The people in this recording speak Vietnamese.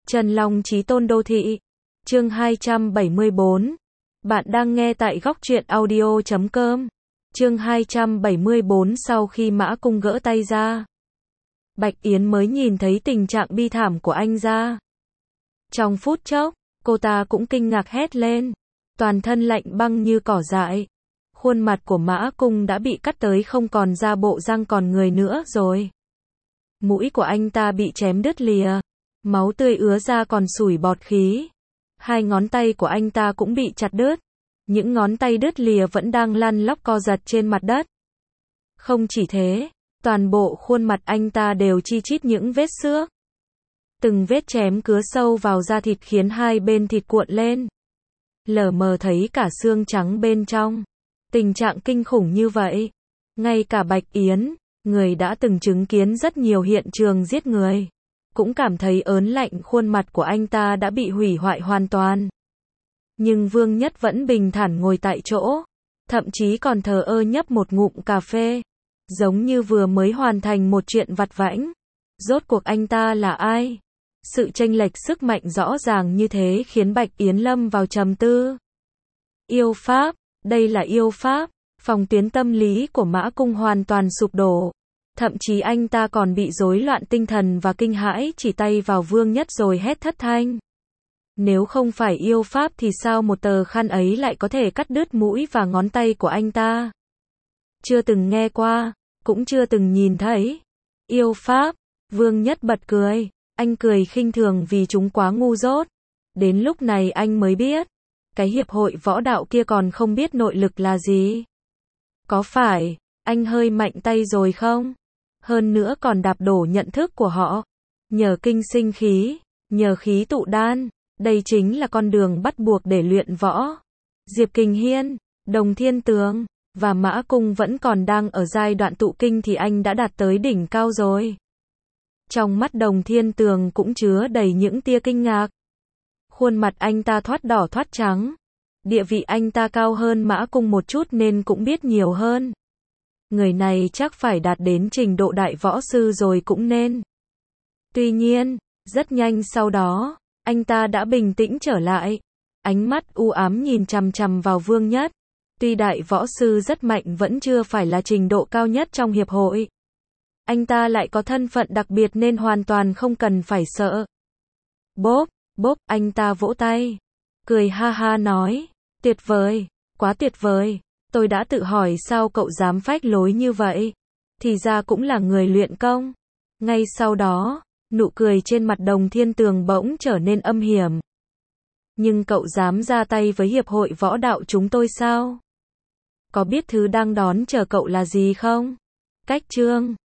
Trần Long Chí Tôn Đô Thị. Chương 274. Bạn đang nghe tại góc truyện audio.com. Chương 274. Sau khi Mã Cung gỡ tay ra, Bạch Yến mới nhìn thấy tình trạng bi thảm của anh ra. Trong phút chốc, cô ta cũng kinh ngạc hét lên. Toàn thân lạnh băng như cỏ dại. Khuôn mặt của Mã Cung đã bị cắt tới không còn da bộ răng còn người nữa rồi. Mũi của anh ta bị chém đứt lìa. Máu tươi ứa ra còn sủi bọt khí. Hai ngón tay của anh ta cũng bị chặt đứt. Những ngón tay đứt lìa vẫn đang lăn lóc co giật trên mặt đất. Không chỉ thế, toàn bộ khuôn mặt anh ta đều chi chít những vết xước. Từng vết chém cứa sâu vào da thịt khiến hai bên thịt cuộn lên. Lờ mờ thấy cả xương trắng bên trong. Tình trạng kinh khủng như vậy. Ngay cả Bạch Yến, người đã từng chứng kiến rất nhiều hiện trường giết người, cũng cảm thấy ớn lạnh, khuôn mặt của anh ta đã bị hủy hoại hoàn toàn. Nhưng Vương Nhất vẫn bình thản ngồi tại chỗ, thậm chí còn thờ ơ nhấp một ngụm cà phê, giống như vừa mới hoàn thành một chuyện vặt vãnh. Rốt cuộc anh ta là ai? Sự chênh lệch sức mạnh rõ ràng như thế khiến Bạch Yến lâm vào trầm tư. Yêu pháp, đây là yêu pháp. Phòng tuyến tâm lý của Mã Cung hoàn toàn sụp đổ. Thậm chí anh ta còn bị rối loạn tinh thần và kinh hãi, chỉ tay vào Vương Nhất rồi hét thất thanh. Nếu không phải yêu pháp thì sao một tờ khăn ấy lại có thể cắt đứt mũi và ngón tay của anh ta? Chưa từng nghe qua, cũng chưa từng nhìn thấy. Yêu pháp, Vương Nhất bật cười. Anh cười khinh thường vì chúng quá ngu dốt. Đến lúc này anh mới biết, cái hiệp hội võ đạo kia còn không biết nội lực là gì. Có phải, anh hơi mạnh tay rồi không? Hơn nữa còn đạp đổ nhận thức của họ. Nhờ kinh sinh khí, nhờ khí tụ đan, đây chính là con đường bắt buộc để luyện võ. Diệp Kình Hiên, Đồng Thiên Tường và Mã Cung vẫn còn đang ở giai đoạn tụ kinh thì anh đã đạt tới đỉnh cao rồi. Trong mắt Đồng Thiên Tường cũng chứa đầy những tia kinh ngạc. Khuôn mặt anh ta thoát đỏ thoát trắng. Địa vị anh ta cao hơn Mã Cung một chút nên cũng biết nhiều hơn. Người này chắc phải đạt đến trình độ đại võ sư rồi cũng nên. Tuy nhiên, rất nhanh sau đó, anh ta đã bình tĩnh trở lại. Ánh mắt u ám nhìn chằm chằm vào Vương Nhất. Tuy đại võ sư rất mạnh vẫn chưa phải là trình độ cao nhất trong hiệp hội. Anh ta lại có thân phận đặc biệt nên hoàn toàn không cần phải sợ. Bốp, bốp, anh ta vỗ tay. Cười ha ha nói, tuyệt vời, quá tuyệt vời. Tôi đã tự hỏi sao cậu dám phách lối như vậy. Thì ra cũng là người luyện công. Ngay sau đó, nụ cười trên mặt Đồng Thiên Tường bỗng trở nên âm hiểm. Nhưng cậu dám ra tay với hiệp hội võ đạo chúng tôi sao? Có biết thứ đang đón chờ cậu là gì không? Cách chương